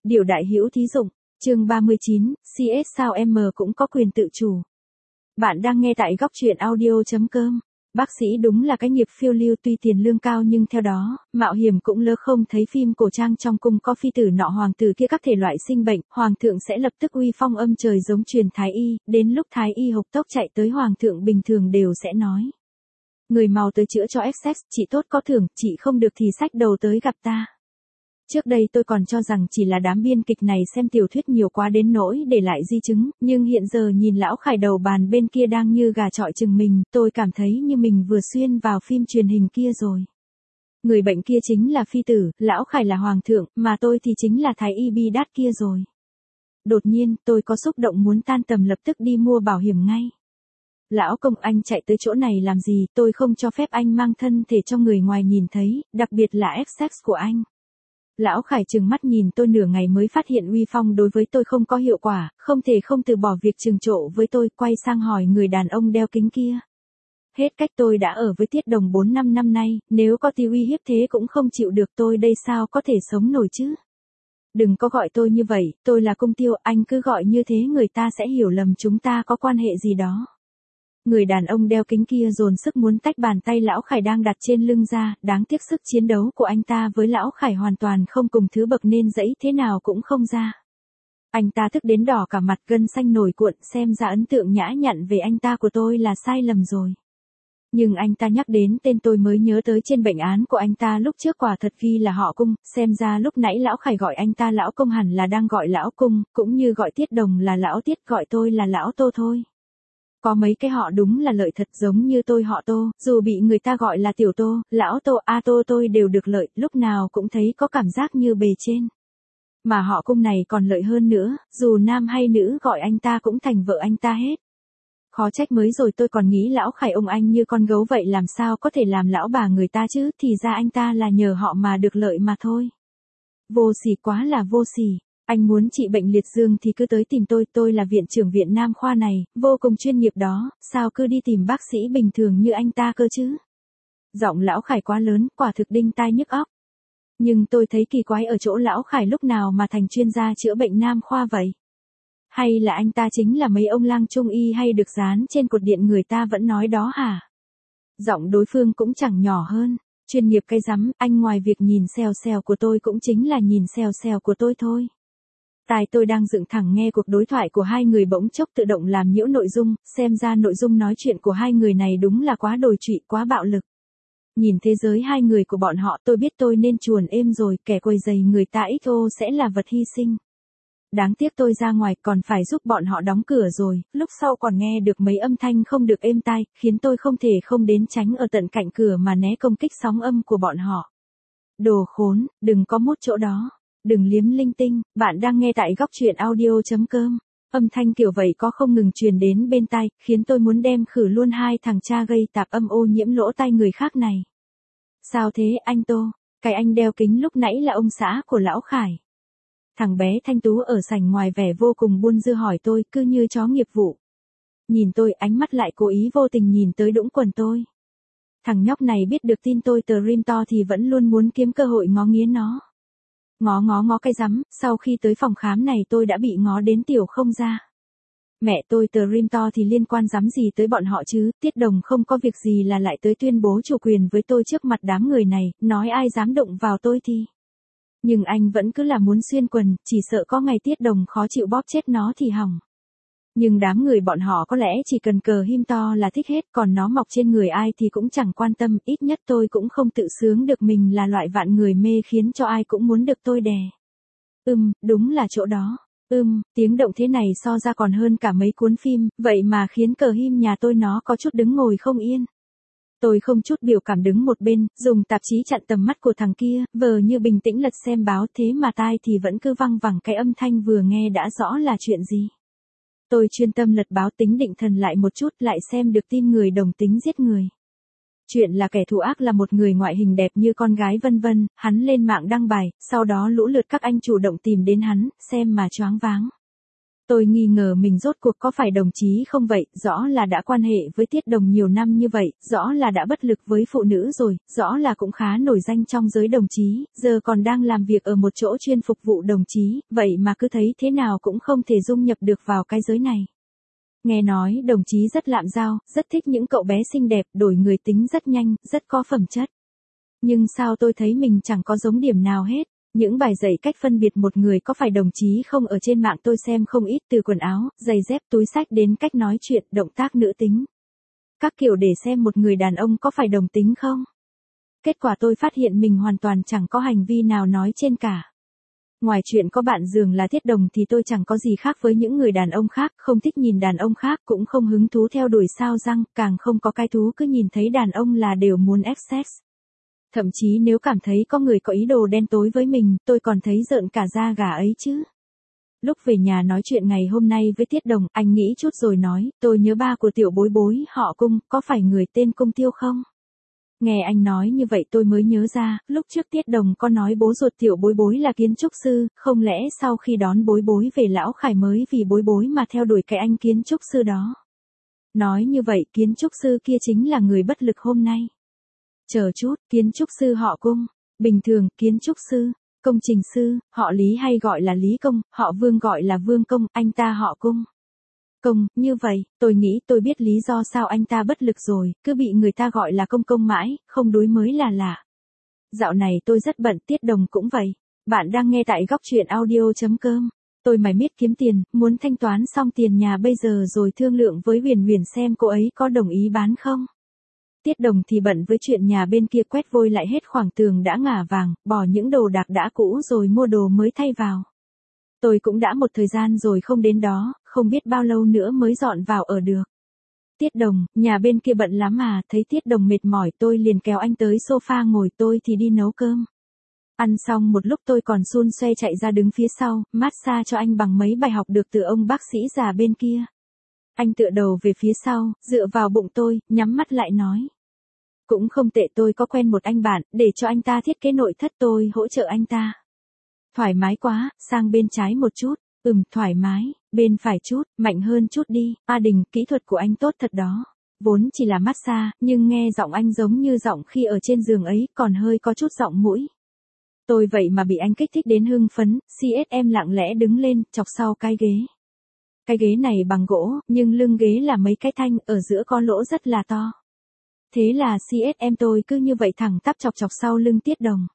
Điều đại hữu thí dụng, chương 39, CS sao M cũng có quyền tự chủ. Bạn đang nghe tại góc truyện audio.com. Bác sĩ đúng là cái nghiệp phiêu lưu, tuy tiền lương cao nhưng theo đó, mạo hiểm cũng lỡ. Không thấy phim cổ trang trong cung có phi tử nọ hoàng tử kia các thể loại sinh bệnh, hoàng thượng sẽ lập tức uy phong âm trời giống truyền thái y, đến lúc thái y hộc tốc chạy tới hoàng thượng bình thường đều sẽ nói: người mau tới chữa cho Essex, chị tốt có thưởng, chị không được thì xách đầu tới gặp ta. Trước đây tôi còn cho rằng chỉ là đám biên kịch này xem tiểu thuyết nhiều quá đến nỗi để lại di chứng, nhưng hiện giờ nhìn lão Khải đầu bàn bên kia đang như gà chọi chừng mình, tôi cảm thấy như mình vừa xuyên vào phim truyền hình kia rồi. Người bệnh kia chính là phi tử, lão Khải là hoàng thượng, mà tôi thì chính là thái y bi đát kia rồi. Đột nhiên, tôi có xúc động muốn tan tầm lập tức đi mua bảo hiểm ngay. Lão công, anh chạy tới chỗ này làm gì, tôi không cho phép anh mang thân thể cho người ngoài nhìn thấy, đặc biệt là Essex của anh. Lão Khải trừng mắt nhìn tôi nửa ngày mới phát hiện uy phong đối với tôi không có hiệu quả, không thể không từ bỏ việc trừng trộ với tôi, quay sang hỏi người đàn ông đeo kính kia. Hết cách, tôi đã ở với Tiết Đồng 4-5 năm nay, nếu có tí uy hiếp thế cũng không chịu được, tôi đây sao có thể sống nổi chứ. Đừng có gọi tôi như vậy, tôi là Cung Tiêu, anh cứ gọi như thế người ta sẽ hiểu lầm chúng ta có quan hệ gì đó. Người đàn ông đeo kính kia dồn sức muốn tách bàn tay lão Khải đang đặt trên lưng ra, đáng tiếc sức chiến đấu của anh ta với lão Khải hoàn toàn không cùng thứ bậc nên dãy thế nào cũng không ra. Anh ta tức đến đỏ cả mặt, gân xanh nổi cuộn, xem ra ấn tượng nhã nhặn về anh ta của tôi là sai lầm rồi. Nhưng anh ta nhắc đến tên tôi mới nhớ tới trên bệnh án của anh ta lúc trước quả thật ghi là họ Cung, xem ra lúc nãy lão Khải gọi anh ta lão công hẳn là đang gọi lão Cung, cũng như gọi Tiết Đồng là lão Tiết, gọi tôi là lão Tô thôi. Có mấy cái họ đúng là lợi thật, giống như tôi họ Tô, dù bị người ta gọi là tiểu Tô, lão Tô, A Tô tôi đều được lợi, lúc nào cũng thấy có cảm giác như bề trên. Mà họ Cung này còn lợi hơn nữa, dù nam hay nữ gọi anh ta cũng thành vợ anh ta hết. Khó trách mới rồi tôi còn nghĩ lão Khải ông anh như con gấu vậy, làm sao có thể làm lão bà người ta chứ, thì ra anh ta là nhờ họ mà được lợi mà thôi. Vô sỉ, quá là vô sỉ. Anh muốn trị bệnh liệt dương thì cứ tới tìm tôi là viện trưởng viện nam khoa này, vô cùng chuyên nghiệp đó, sao cứ đi tìm bác sĩ bình thường như anh ta cơ chứ. Giọng lão Khải quá lớn, quả thực đinh tai nhức óc. Nhưng tôi thấy kỳ quái ở chỗ lão Khải lúc nào mà thành chuyên gia chữa bệnh nam khoa vậy? Hay là anh ta chính là mấy ông lang trung y hay được dán trên cột điện người ta vẫn nói đó hả? Giọng đối phương cũng chẳng nhỏ hơn. Chuyên nghiệp cái rắm, anh ngoài việc nhìn xèo xèo của tôi cũng chính là nhìn xèo xèo của tôi thôi. Tai tôi đang dựng thẳng nghe cuộc đối thoại của hai người bỗng chốc tự động làm nhiễu nội dung, xem ra nội dung nói chuyện của hai người này đúng là quá đồi trụy, quá bạo lực. Nhìn thế giới hai người của bọn họ tôi biết tôi nên chuồn êm rồi, kẻ quấy rầy người ta XO sẽ là vật hy sinh. Đáng tiếc tôi ra ngoài còn phải giúp bọn họ đóng cửa rồi, lúc sau còn nghe được mấy âm thanh không được êm tai, khiến tôi không thể không đến tránh ở tận cạnh cửa mà né công kích sóng âm của bọn họ. Đồ khốn, đừng có mút chỗ đó. Đừng liếm linh tinh, bạn đang nghe tại góc truyện audio.com. Âm thanh kiểu vậy có không ngừng truyền đến bên tai, khiến tôi muốn đem khử luôn hai thằng cha gây tạp âm ô nhiễm lỗ tai người khác này. Sao thế anh Tô? Cái anh đeo kính lúc nãy là ông xã của lão Khải. Thằng bé thanh tú ở sảnh ngoài vẻ vô cùng buôn dưa hỏi tôi, cứ như chó nghiệp vụ. Nhìn tôi, ánh mắt lại cố ý vô tình nhìn tới đũng quần tôi. Thằng nhóc này biết được tin tôi stream to thì vẫn luôn muốn kiếm cơ hội ngó nghiến nó. Ngó cái rắm, sau khi tới phòng khám này tôi đã bị ngó đến tiểu không ra. Mẹ tôi stream to thì liên quan rắm gì tới bọn họ chứ, Tiết Đồng không có việc gì là lại tới tuyên bố chủ quyền với tôi trước mặt đám người này, nói ai dám đụng vào tôi thì. Nhưng anh vẫn cứ là muốn xuyên quần, chỉ sợ có ngày Tiết Đồng khó chịu bóp chết nó thì hỏng. Nhưng đám người bọn họ có lẽ chỉ cần cờ him to là thích hết, còn nó mọc trên người ai thì cũng chẳng quan tâm, ít nhất tôi cũng không tự sướng được mình là loại vạn người mê khiến cho ai cũng muốn được tôi đè. Đúng là chỗ đó. Tiếng động thế này so ra còn hơn cả mấy cuốn phim, vậy mà khiến cờ him nhà tôi nó có chút đứng ngồi không yên. Tôi không chút biểu cảm đứng một bên, dùng tạp chí chặn tầm mắt của thằng kia, vờ như bình tĩnh lật xem báo, thế mà tai thì vẫn cứ văng vẳng cái âm thanh vừa nghe đã rõ là chuyện gì. Tôi chuyên tâm lật báo tính định thần lại một chút, lại xem được tin người đồng tính giết người. Chuyện là kẻ thù ác là một người ngoại hình đẹp như con gái vân vân, hắn lên mạng đăng bài, sau đó lũ lượt các anh chủ động tìm đến hắn, xem mà choáng váng. Tôi nghi ngờ mình rốt cuộc có phải đồng chí không vậy, rõ là đã quan hệ với Tiết Đồng nhiều năm như vậy, rõ là đã bất lực với phụ nữ rồi, rõ là cũng khá nổi danh trong giới đồng chí, giờ còn đang làm việc ở một chỗ chuyên phục vụ đồng chí, vậy mà cứ thấy thế nào cũng không thể dung nhập được vào cái giới này. Nghe nói đồng chí rất lạm giao, rất thích những cậu bé xinh đẹp, đổi người tính rất nhanh, rất có phẩm chất. Nhưng sao tôi thấy mình chẳng có giống điểm nào hết. Những bài dạy cách phân biệt một người có phải đồng chí không ở trên mạng tôi xem không ít, từ quần áo, giày dép, túi xách đến cách nói chuyện, động tác nữ tính. Các kiểu để xem một người đàn ông có phải đồng tính không. Kết quả tôi phát hiện mình hoàn toàn chẳng có hành vi nào nói trên cả. Ngoài chuyện có bạn giường là Tiết Đồng thì tôi chẳng có gì khác với những người đàn ông khác, không thích nhìn đàn ông khác, cũng không hứng thú theo đuổi sao răng, càng không có cái thú cứ nhìn thấy đàn ông là đều muốn ép sex. Thậm chí nếu cảm thấy có người có ý đồ đen tối với mình, tôi còn thấy rợn cả da gà ấy chứ. Lúc về nhà nói chuyện ngày hôm nay với Tiết Đồng, anh nghĩ chút rồi nói, tôi nhớ ba của Tiểu Bối Bối, họ Cung, có phải người tên Cung Tiêu không? Nghe anh nói như vậy tôi mới nhớ ra, lúc trước Tiết Đồng có nói bố ruột Tiểu Bối Bối là kiến trúc sư, không lẽ sau khi đón Bối Bối về Lão Khải mới vì Bối Bối mà theo đuổi cái anh kiến trúc sư đó. Nói như vậy kiến trúc sư kia chính là người bất lực hôm nay. Chờ chút, kiến trúc sư họ Cung. Bình thường, kiến trúc sư, công trình sư, họ Lý hay gọi là Lý Công, họ Vương gọi là Vương Công, anh ta họ Cung. Công, như vậy, tôi nghĩ tôi biết lý do sao anh ta bất lực rồi, cứ bị người ta gọi là Công Công mãi, không đối mới là lạ. Dạo này tôi rất bận, Tiết Đồng cũng vậy. Bạn đang nghe tại góc truyện audio.com. Tôi mải miết kiếm tiền, muốn thanh toán xong tiền nhà bây giờ rồi thương lượng với Huyền Huyền xem cô ấy có đồng ý bán không. Tiết Đồng thì bận với chuyện nhà bên kia quét vôi lại hết khoảng tường đã ngả vàng, bỏ những đồ đạc đã cũ rồi mua đồ mới thay vào. Tôi cũng đã một thời gian rồi không đến đó, không biết bao lâu nữa mới dọn vào ở được. Tiết Đồng, nhà bên kia bận lắm à, thấy Tiết Đồng mệt mỏi tôi liền kéo anh tới sofa ngồi, tôi thì đi nấu cơm. Ăn xong một lúc tôi còn xun xoe chạy ra đứng phía sau, massage cho anh bằng mấy bài học được từ ông bác sĩ già bên kia. Anh tựa đầu về phía sau, dựa vào bụng tôi, nhắm mắt lại nói. Cũng không tệ, tôi có quen một anh bạn, để cho anh ta thiết kế nội thất, tôi hỗ trợ anh ta. Thoải mái quá, sang bên trái một chút, thoải mái, bên phải chút, mạnh hơn chút đi, A Đình, kỹ thuật của anh tốt thật đó. Vốn chỉ là massage, nhưng nghe giọng anh giống như giọng khi ở trên giường ấy, còn hơi có chút giọng mũi. Tôi vậy mà bị anh kích thích đến hưng phấn, CSM lặng lẽ đứng lên, chọc sau cái ghế. Cái ghế này bằng gỗ, nhưng lưng ghế là mấy cái thanh, ở giữa có lỗ rất là to. Thế là CSM tôi cứ như vậy thẳng tắp chọc chọc sau lưng Tiết Đồng.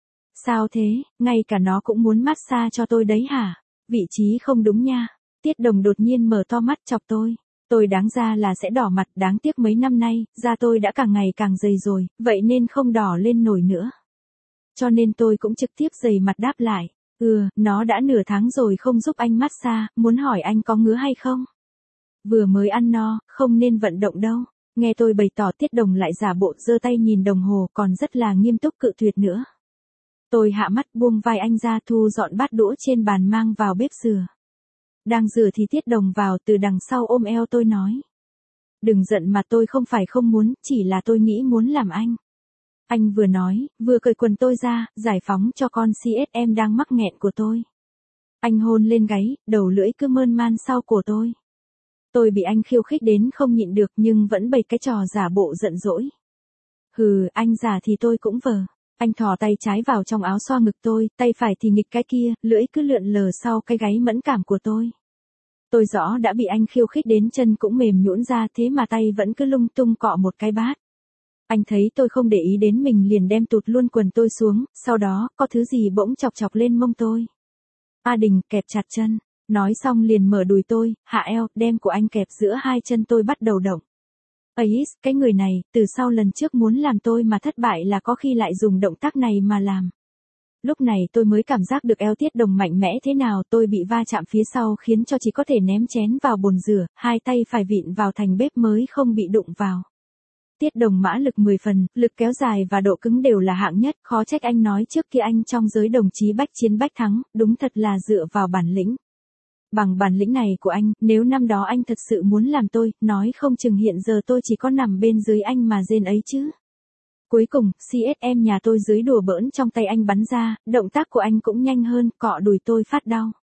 Sao thế, ngay cả nó cũng muốn massage cho tôi đấy hả? Vị trí không đúng nha. Tiết Đồng đột nhiên mở to mắt chọc tôi. Tôi đáng ra là sẽ đỏ mặt, đáng tiếc mấy năm nay, da tôi đã càng ngày càng dày rồi, vậy nên không đỏ lên nổi nữa. Cho nên tôi cũng trực tiếp dày mặt đáp lại. Nó đã nửa tháng rồi không giúp anh massage, muốn hỏi anh có ngứa hay không? Vừa mới ăn no, không nên vận động đâu. Nghe tôi bày tỏ, Tiết Đồng lại giả bộ giơ tay nhìn đồng hồ, còn rất là nghiêm túc cự tuyệt nữa. Tôi hạ mắt buông vai anh ra, thu dọn bát đũa trên bàn mang vào bếp rửa. Đang rửa thì Tiết Đồng vào từ đằng sau ôm eo tôi nói. Đừng giận mà, tôi không phải không muốn, chỉ là tôi nghĩ muốn làm anh. Anh vừa nói, vừa cởi quần tôi ra, giải phóng cho con CSM đang mắc nghẹn của tôi. Anh hôn lên gáy, đầu lưỡi cứ mơn man sau cổ tôi. Tôi bị anh khiêu khích đến không nhịn được nhưng vẫn bày cái trò giả bộ giận dỗi. Anh giả thì tôi cũng vờ. Anh thò tay trái vào trong áo xoa ngực tôi, tay phải thì nghịch cái kia, lưỡi cứ lượn lờ sau cái gáy mẫn cảm của tôi. Tôi rõ đã bị anh khiêu khích đến chân cũng mềm nhũn ra, thế mà tay vẫn cứ lung tung cọ một cái bát. Anh thấy tôi không để ý đến mình liền đem tụt luôn quần tôi xuống, sau đó, có thứ gì bỗng chọc chọc lên mông tôi. A Đình, kẹp chặt chân. Nói xong liền mở đùi tôi, hạ eo, đem của anh kẹp giữa hai chân tôi bắt đầu động. Ấy, cái người này, từ sau lần trước muốn làm tôi mà thất bại là có khi lại dùng động tác này mà làm. Lúc này tôi mới cảm giác được eo Tiết Đồng mạnh mẽ thế nào, tôi bị va chạm phía sau khiến cho chỉ có thể ném chén vào bồn rửa, hai tay phải vịn vào thành bếp mới không bị đụng vào. Tiết Đồng mã lực 10 phần, lực kéo dài và độ cứng đều là hạng nhất, khó trách anh nói trước kia anh trong giới đồng chí bách chiến bách thắng, đúng thật là dựa vào bản lĩnh. Bằng bản lĩnh này của anh, nếu năm đó anh thật sự muốn làm tôi, nói không chừng hiện giờ tôi chỉ có nằm bên dưới anh mà rên ấy chứ. Cuối cùng, CSM nhà tôi dưới đùa bỡn trong tay anh bắn ra, động tác của anh cũng nhanh hơn, cọ đùi tôi phát đau.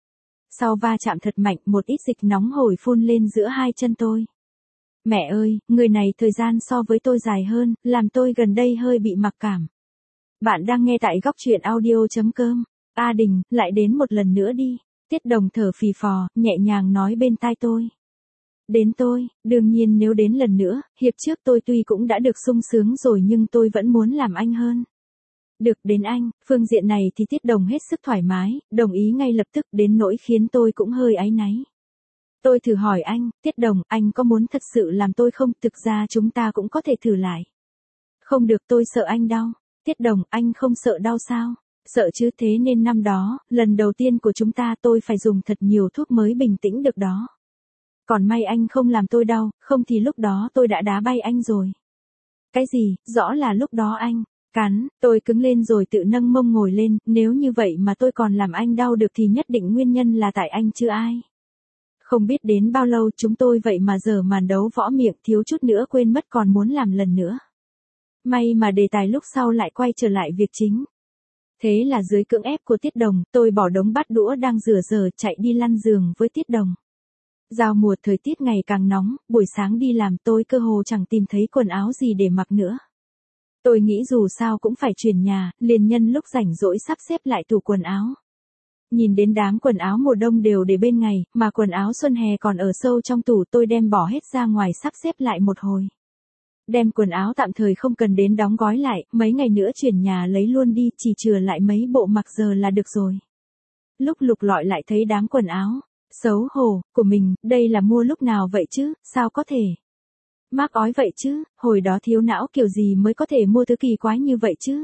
Sau va chạm thật mạnh, một ít dịch nóng hổi phun lên giữa hai chân tôi. Mẹ ơi, người này thời gian so với tôi dài hơn, làm tôi gần đây hơi bị mặc cảm. Bạn đang nghe tại góc truyện audio.com. A Đình, lại đến một lần nữa đi. Tiết Đồng thở phì phò, nhẹ nhàng nói bên tai tôi. Đến tôi, đương nhiên nếu đến lần nữa, hiệp trước tôi tuy cũng đã được sung sướng rồi nhưng tôi vẫn muốn làm anh hơn. Được đến anh, phương diện này thì Tiết Đồng hết sức thoải mái, đồng ý ngay lập tức đến nỗi khiến tôi cũng hơi áy náy. Tôi thử hỏi anh, Tiết Đồng, anh có muốn thật sự làm tôi không? Thực ra chúng ta cũng có thể thử lại. Không được, tôi sợ anh đau. Tiết Đồng, anh không sợ đau sao? Sợ chứ, thế nên năm đó, lần đầu tiên của chúng ta tôi phải dùng thật nhiều thuốc mới bình tĩnh được đó. Còn may anh không làm tôi đau, không thì lúc đó tôi đã đá bay anh rồi. Cái gì, rõ là lúc đó anh cắn, tôi cứng lên rồi tự nâng mông ngồi lên, nếu như vậy mà tôi còn làm anh đau được thì nhất định nguyên nhân là tại anh chứ ai. Không biết đến bao lâu chúng tôi vậy mà giờ màn đấu võ miệng thiếu chút nữa quên mất còn muốn làm lần nữa. May mà đề tài lúc sau lại quay trở lại việc chính. Thế là dưới cưỡng ép của Tiết Đồng, tôi bỏ đống bát đũa đang rửa giờ chạy đi lăn giường với Tiết Đồng. Giao mùa thời tiết ngày càng nóng, buổi sáng đi làm tôi cơ hồ chẳng tìm thấy quần áo gì để mặc nữa. Tôi nghĩ dù sao cũng phải chuyển nhà, liền nhân lúc rảnh rỗi sắp xếp lại tủ quần áo. Nhìn đến đám quần áo mùa đông đều để bên ngày, mà quần áo xuân hè còn ở sâu trong tủ, tôi đem bỏ hết ra ngoài sắp xếp lại một hồi. Đem quần áo tạm thời không cần đến đóng gói lại, mấy ngày nữa chuyển nhà lấy luôn đi, chỉ chừa lại mấy bộ mặc giờ là được rồi. Lúc lục lọi lại thấy đám quần áo xấu hổ của mình, đây là mua lúc nào vậy chứ, sao có thể? Mác ói vậy chứ, hồi đó thiếu não kiểu gì mới có thể mua thứ kỳ quái như vậy chứ?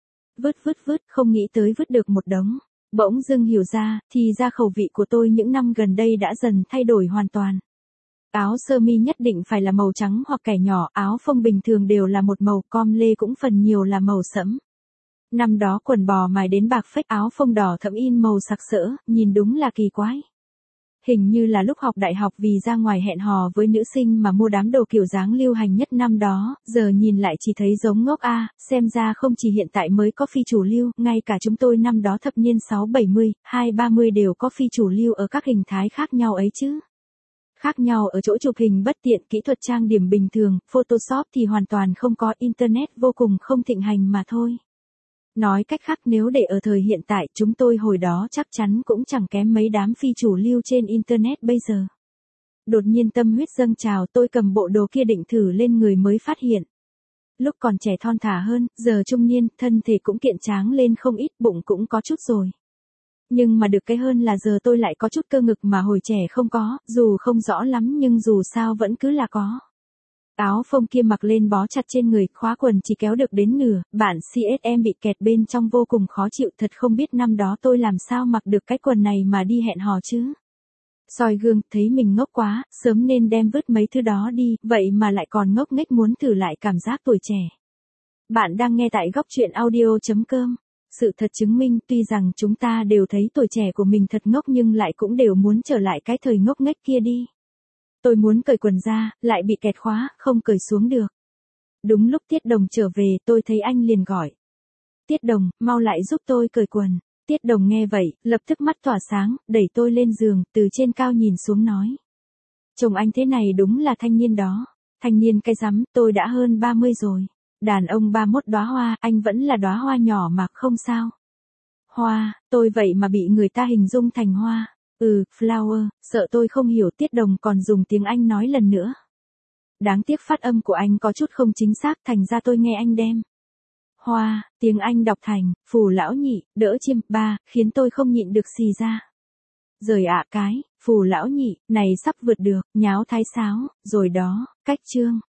Vứt, không nghĩ tới vứt được một đống. Bỗng dưng hiểu ra, thì ra khẩu vị của tôi những năm gần đây đã dần thay đổi hoàn toàn. Áo sơ mi nhất định phải là màu trắng hoặc kẻ nhỏ, áo phông bình thường đều là một màu, com lê cũng phần nhiều là màu sẫm. Năm đó quần bò mài đến bạc phách, áo phông đỏ thẫm in màu sặc sỡ, nhìn đúng là kỳ quái. Hình như là lúc học đại học vì ra ngoài hẹn hò với nữ sinh mà mua đám đồ kiểu dáng lưu hành nhất năm đó, giờ nhìn lại chỉ thấy giống ngốc a, xem ra không chỉ hiện tại mới có phi chủ lưu, ngay cả chúng tôi năm đó thập niên 6-70, 2-30 đều có phi chủ lưu ở các hình thái khác nhau ấy chứ. Khác nhau ở chỗ chụp hình bất tiện, kỹ thuật trang điểm bình thường, Photoshop thì hoàn toàn không có, Internet vô cùng không thịnh hành mà thôi. Nói cách khác nếu để ở thời hiện tại chúng tôi hồi đó chắc chắn cũng chẳng kém mấy đám phi chủ lưu trên Internet bây giờ. Đột nhiên tâm huyết dâng trào, tôi cầm bộ đồ kia định thử lên người mới phát hiện. Lúc còn trẻ thon thả hơn, giờ trung niên, thân thể cũng kiện tráng lên không ít, bụng cũng có chút rồi. Nhưng mà được cái hơn là giờ tôi lại có chút cơ ngực mà hồi trẻ không có, dù không rõ lắm nhưng dù sao vẫn cứ là có. Áo phông kia mặc lên bó chặt trên người, khóa quần chỉ kéo được đến nửa, bản CSM bị kẹt bên trong vô cùng khó chịu, thật không biết năm đó tôi làm sao mặc được cái quần này mà đi hẹn hò chứ. Soi gương, thấy mình ngốc quá, sớm nên đem vứt mấy thứ đó đi, vậy mà lại còn ngốc nghếch muốn thử lại cảm giác tuổi trẻ. Bạn đang nghe tại góc truyện audio.com. Sự thật chứng minh tuy rằng chúng ta đều thấy tuổi trẻ của mình thật ngốc nhưng lại cũng đều muốn trở lại cái thời ngốc nghếch kia đi. Tôi muốn cởi quần ra, lại bị kẹt khóa, không cởi xuống được. Đúng lúc Tiết Đồng trở về, tôi thấy anh liền gọi. Tiết Đồng, mau lại giúp tôi cởi quần. Tiết Đồng nghe vậy, lập tức mắt tỏa sáng, đẩy tôi lên giường, từ trên cao nhìn xuống nói. Chồng anh thế này đúng là thanh niên đó. Thanh niên cái rắm, tôi đã hơn 30 rồi. Đàn ông 31 đóa hoa, anh vẫn là đóa hoa nhỏ mà không sao. Hoa, tôi vậy mà bị người ta hình dung thành hoa. Flower, sợ tôi không hiểu. Tiết Đồng còn dùng tiếng Anh nói lần nữa. Đáng tiếc phát âm của anh có chút không chính xác, thành ra tôi nghe anh đem. Hoa, tiếng Anh đọc thành, phù lão nhị, đỡ chiêm, ba, khiến tôi không nhịn được xì ra. Rời ạ cái, phù lão nhị, này sắp vượt được, nháo thái sáo, rồi đó, cách chương.